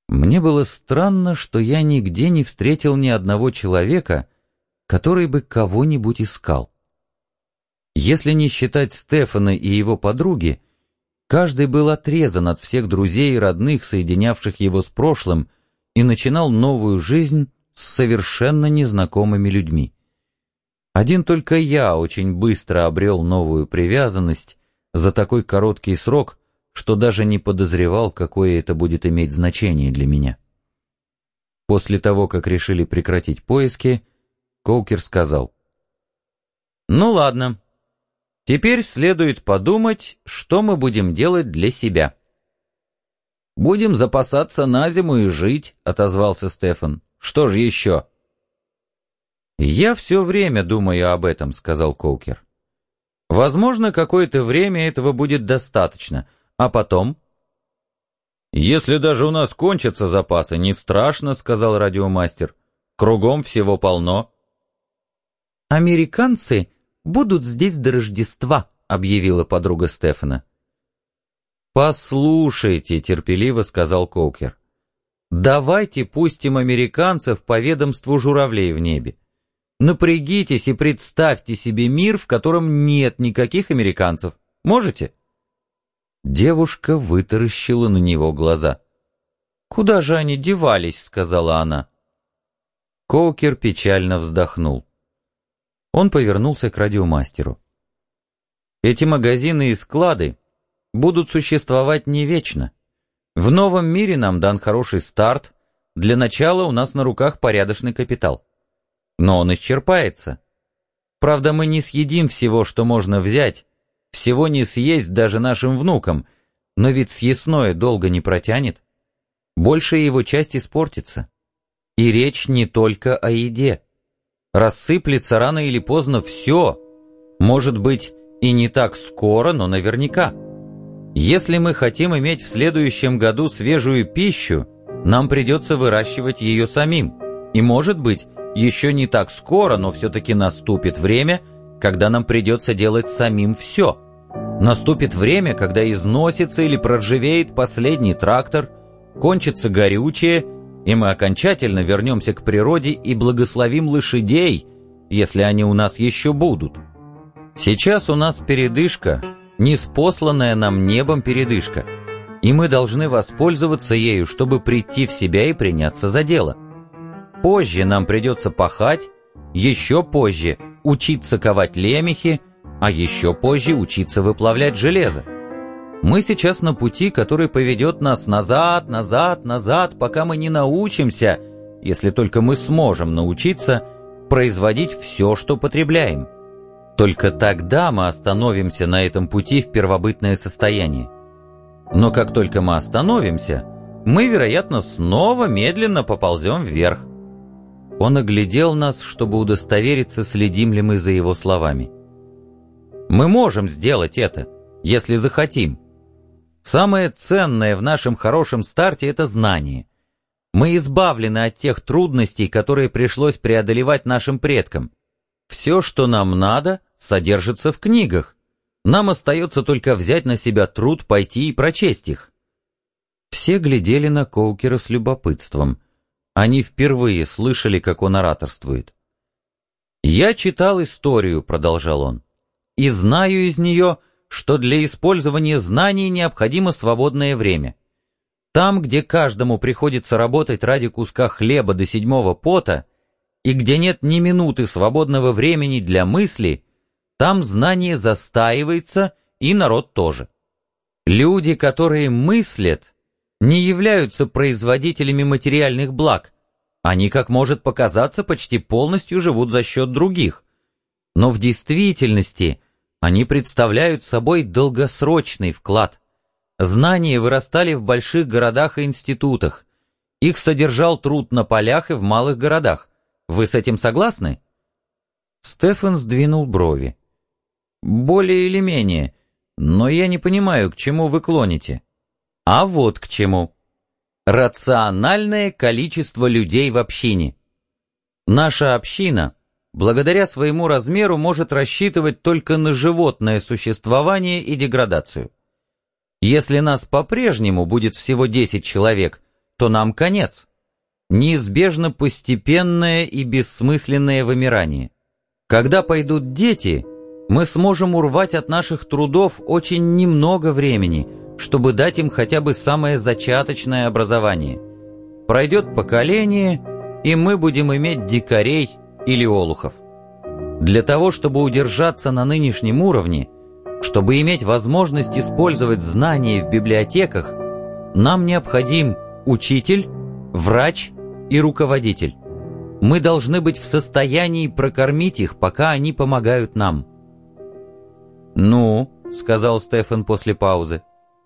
Мне было странно, что я нигде не встретил ни одного человека, который бы кого-нибудь искал. Если не считать Стефана и его подруги, каждый был отрезан от всех друзей и родных, соединявших его с прошлым, и начинал новую жизнь с совершенно незнакомыми людьми. Один только я очень быстро обрел новую привязанность за такой короткий срок, что даже не подозревал, какое это будет иметь значение для меня. После того, как решили прекратить поиски, Коукер сказал: «Ну ладно, теперь следует подумать, что мы будем делать для себя». «Будем запасаться на зиму и жить», — отозвался Стефан. «Что же еще?» «Я все время думаю об этом», — сказал Коукер. «Возможно, какое-то время этого будет достаточно, а потом...» «Если даже у нас кончатся запасы, не страшно», — сказал радиомастер. «Кругом всего полно». «Американцы будут здесь до Рождества», — объявила подруга Стефана. «Послушайте», — терпеливо сказал Коукер. «Давайте пустим американцев по ведомству журавлей в небе. Напрягитесь и представьте себе мир, в котором нет никаких американцев. Можете?» Девушка вытаращила на него глаза. «Куда же они девались?» — сказала она. Коукер печально вздохнул. Он повернулся к радиомастеру. «Эти магазины и склады будут существовать не вечно. В новом мире нам дан хороший старт. Для начала у нас на руках порядочный капитал. Но он исчерпается. Правда, мы не съедим всего, что можно взять, всего не съесть даже нашим внукам, но ведь съестное долго не протянет. Большая его часть испортится. И речь не только о еде. Рассыплется рано или поздно все. Может быть, и не так скоро, но наверняка. Если мы хотим иметь в следующем году свежую пищу, нам придется выращивать ее самим. И, может быть, еще не так скоро, но все-таки наступит время, когда нам придется делать самим все. Наступит время, когда износится или проржавеет последний трактор, кончится горючее, и мы окончательно вернемся к природе и благословим лошадей, если они у нас еще будут. Сейчас у нас передышка, ниспосланная нам небом передышка, и мы должны воспользоваться ею, чтобы прийти в себя и приняться за дело. Позже нам придется пахать, еще позже учиться ковать лемехи, а еще позже учиться выплавлять железо. Мы сейчас на пути, который поведет нас назад, назад, назад, пока мы не научимся, если только мы сможем научиться, производить все, что потребляем. Только тогда мы остановимся на этом пути в первобытное состояние. Но как только мы остановимся, мы, вероятно, снова медленно поползем вверх. Он оглядел нас, чтобы удостовериться, следим ли мы за его словами. Мы можем сделать это, если захотим. Самое ценное в нашем хорошем старте — это знание. Мы избавлены от тех трудностей, которые пришлось преодолевать нашим предкам. Все, что нам надо, содержится в книгах. Нам остается только взять на себя труд пойти и прочесть их. Все глядели на Коукера с любопытством. Они впервые слышали, как он ораторствует. «Я читал историю», — продолжал он, — «и знаю из нее, что для использования знаний необходимо свободное время. Там, где каждому приходится работать ради куска хлеба до седьмого пота, и где нет ни минуты свободного времени для мысли, там знание застаивается, и народ тоже. Люди, которые мыслят, не являются производителями материальных благ. Они, как может показаться, почти полностью живут за счет других. Но в действительности они представляют собой долгосрочный вклад. Знания вырастали в больших городах и институтах. Их содержал труд на полях и в малых городах. Вы с этим согласны? Стефан сдвинул брови. Более или менее, но я не понимаю, к чему вы клоните. А вот к чему. Рациональное количество людей в общине. Наша община, благодаря своему размеру, может рассчитывать только на животное существование и деградацию. Если нас по-прежнему будет всего 10 человек, то нам конец. Неизбежно постепенное и бессмысленное вымирание. Когда пойдут дети, мы сможем урвать от наших трудов очень немного времени, чтобы дать им хотя бы самое зачаточное образование. Пройдет поколение, и мы будем иметь дикарей или олухов. Для того, чтобы удержаться на нынешнем уровне, чтобы иметь возможность использовать знания в библиотеках, нам необходим учитель, врач и руководитель. Мы должны быть в состоянии прокормить их, пока они помогают нам. «Ну», — сказал Стефан после паузы,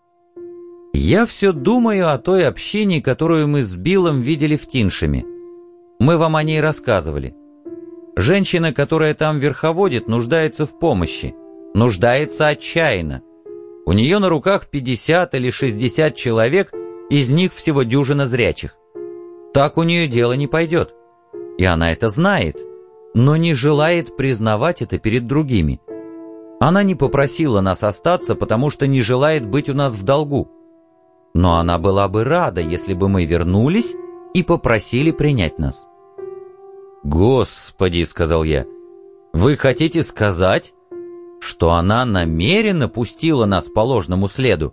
— «я все думаю о той общине, которую мы с Биллом видели в Тиншеме. Мы вам о ней рассказывали. Женщина, которая там верховодит, нуждается в помощи. Нуждается отчаянно. У нее на руках 50 или 60 человек, из них всего дюжина зрячих. Так у нее дело не пойдет. И она это знает, но не желает признавать это перед другими. Она не попросила нас остаться, потому что не желает быть у нас в долгу. Но она была бы рада, если бы мы вернулись и попросили принять нас». «Господи», — сказал я, — «вы хотите сказать, что она намеренно пустила нас по ложному следу?»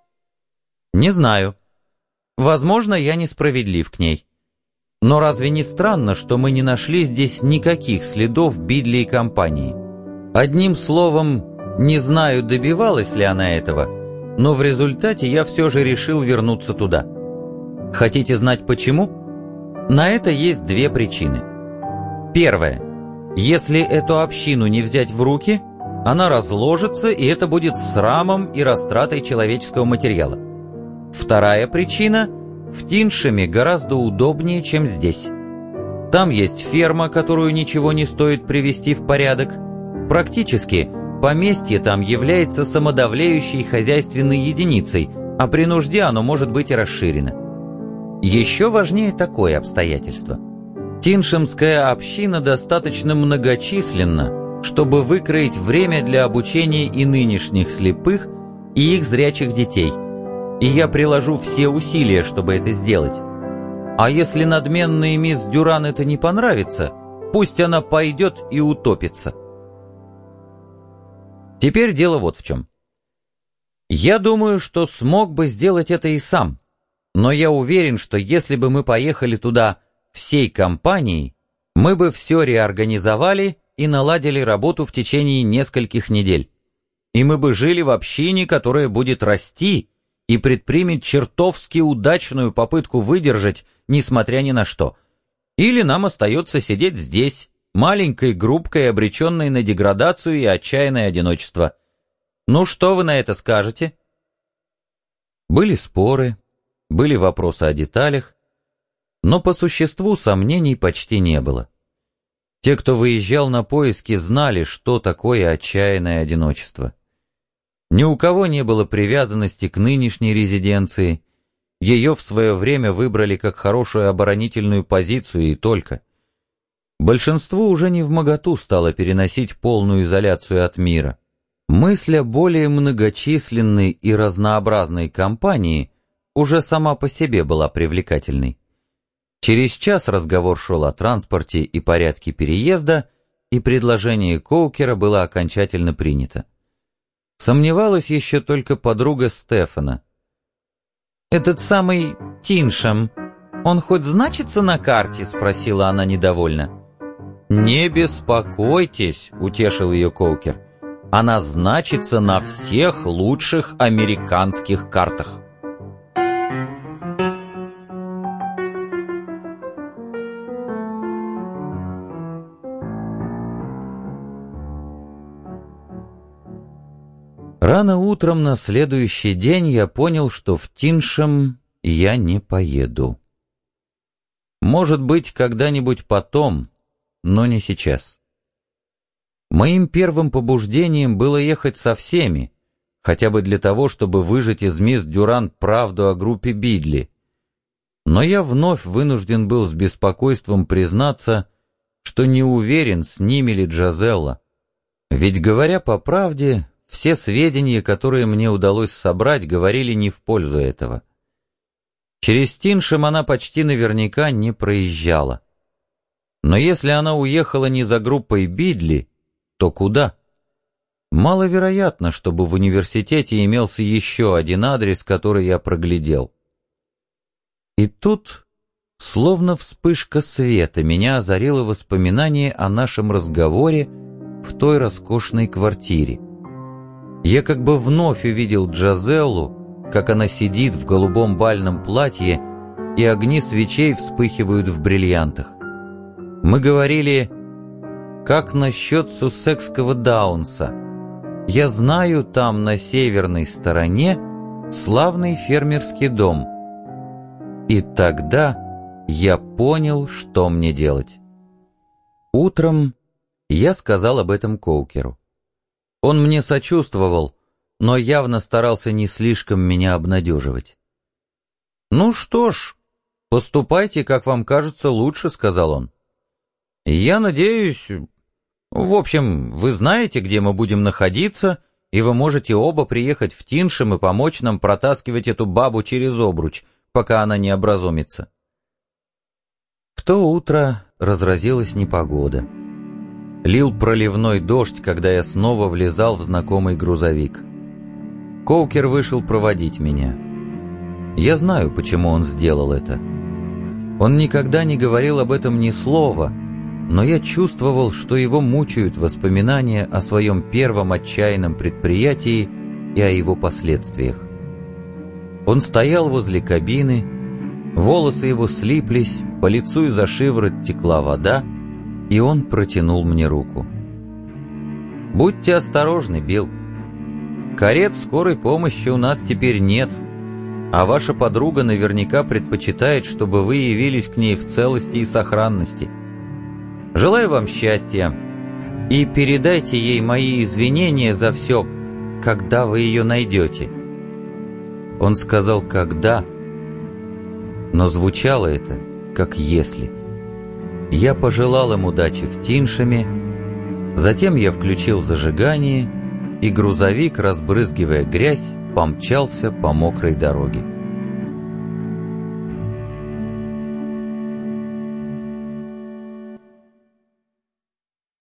«Не знаю. Возможно, я несправедлив к ней. Но разве не странно, что мы не нашли здесь никаких следов Бидли и компании? Одним словом, не знаю, добивалась ли она этого, но в результате я все же решил вернуться туда. Хотите знать почему? На это есть две причины. Первая. Если эту общину не взять в руки, она разложится, и это будет срамом и растратой человеческого материала. Вторая причина. В Тиншеме гораздо удобнее, чем здесь. Там есть ферма, которую ничего не стоит привести в порядок. Практически поместье там является самодовлеющей хозяйственной единицей, а при нужде оно может быть и расширено. Еще важнее такое обстоятельство. Тиншемская община достаточно многочисленна, чтобы выкроить время для обучения и нынешних слепых, и их зрячих детей. И я приложу все усилия, чтобы это сделать. А если надменной мисс Дюран это не понравится, пусть она пойдет и утопится. Теперь дело вот в чем. Я думаю, что смог бы сделать это и сам, но я уверен, что если бы мы поехали туда всей компанией, мы бы все реорганизовали и наладили работу в течение нескольких недель. И мы бы жили в общине, которая будет расти и предпримет чертовски удачную попытку выдержать, несмотря ни на что. Или нам остается сидеть здесь, маленькой группкой, обреченной на деградацию и отчаянное одиночество. Ну что вы на это скажете? Были споры, были вопросы о деталях, но по существу сомнений почти не было. Те, кто выезжал на поиски, знали, что такое отчаянное одиночество. Ни у кого не было привязанности к нынешней резиденции, ее в свое время выбрали как хорошую оборонительную позицию и только. Большинству уже не вмоготу стало переносить полную изоляцию от мира. Мысль о более многочисленной и разнообразной компании уже сама по себе была привлекательной. Через час разговор шел о транспорте и порядке переезда, и предложение Коукера было окончательно принято. Сомневалась еще только подруга Стефана. «Этот самый Тиншем, он хоть значится на карте?» — спросила она недовольно. «Не беспокойтесь», — утешил ее Коукер. «Она значится на всех лучших американских картах». Рано утром на следующий день я понял, что в Тиншем я не поеду. Может быть, когда-нибудь потом, но не сейчас. Моим первым побуждением было ехать со всеми, хотя бы для того, чтобы выжать из мисс Дюран правду о группе Бидли. Но я вновь вынужден был с беспокойством признаться, что не уверен, с ними ли Джазелла. Ведь, говоря по правде, все сведения, которые мне удалось собрать, говорили не в пользу этого. Через Тиншем она почти наверняка не проезжала. Но если она уехала не за группой Бидли, то куда? Маловероятно, чтобы в университете имелся еще один адрес, который я проглядел. И тут, словно вспышка света, меня озарило воспоминание о нашем разговоре в той роскошной квартире. Я как бы вновь увидел Джазеллу, как она сидит в голубом бальном платье, и огни свечей вспыхивают в бриллиантах. Мы говорили, как насчет суссекского Даунса. Я знаю, там на северной стороне славный фермерский дом. И тогда я понял, что мне делать. Утром я сказал об этом Коукеру. Он мне сочувствовал, но явно старался не слишком меня обнадеживать. «Ну что ж, поступайте, как вам кажется лучше», — сказал он. «Я надеюсь... В общем, вы знаете, где мы будем находиться, и вы можете оба приехать в Тиншем и помочь нам протаскивать эту бабу через обруч, пока она не образумится». В то утро разразилась непогода. Лил проливной дождь, когда я снова влезал в знакомый грузовик. Коукер вышел проводить меня. Я знаю, почему он сделал это. Он никогда не говорил об этом ни слова, но я чувствовал, что его мучают воспоминания о своем первом отчаянном предприятии и о его последствиях. Он стоял возле кабины, волосы его слиплись, по лицу и за шиворот текла вода, и он протянул мне руку. «Будьте осторожны, Билл. Карет скорой помощи у нас теперь нет, а ваша подруга наверняка предпочитает, чтобы вы явились к ней в целости и сохранности. Желаю вам счастья, и передайте ей мои извинения за все, когда вы ее найдете». Он сказал «когда», но звучало это как «если». Я пожелал им удачи в Тиншеме, затем я включил зажигание, и грузовик, разбрызгивая грязь, помчался по мокрой дороге.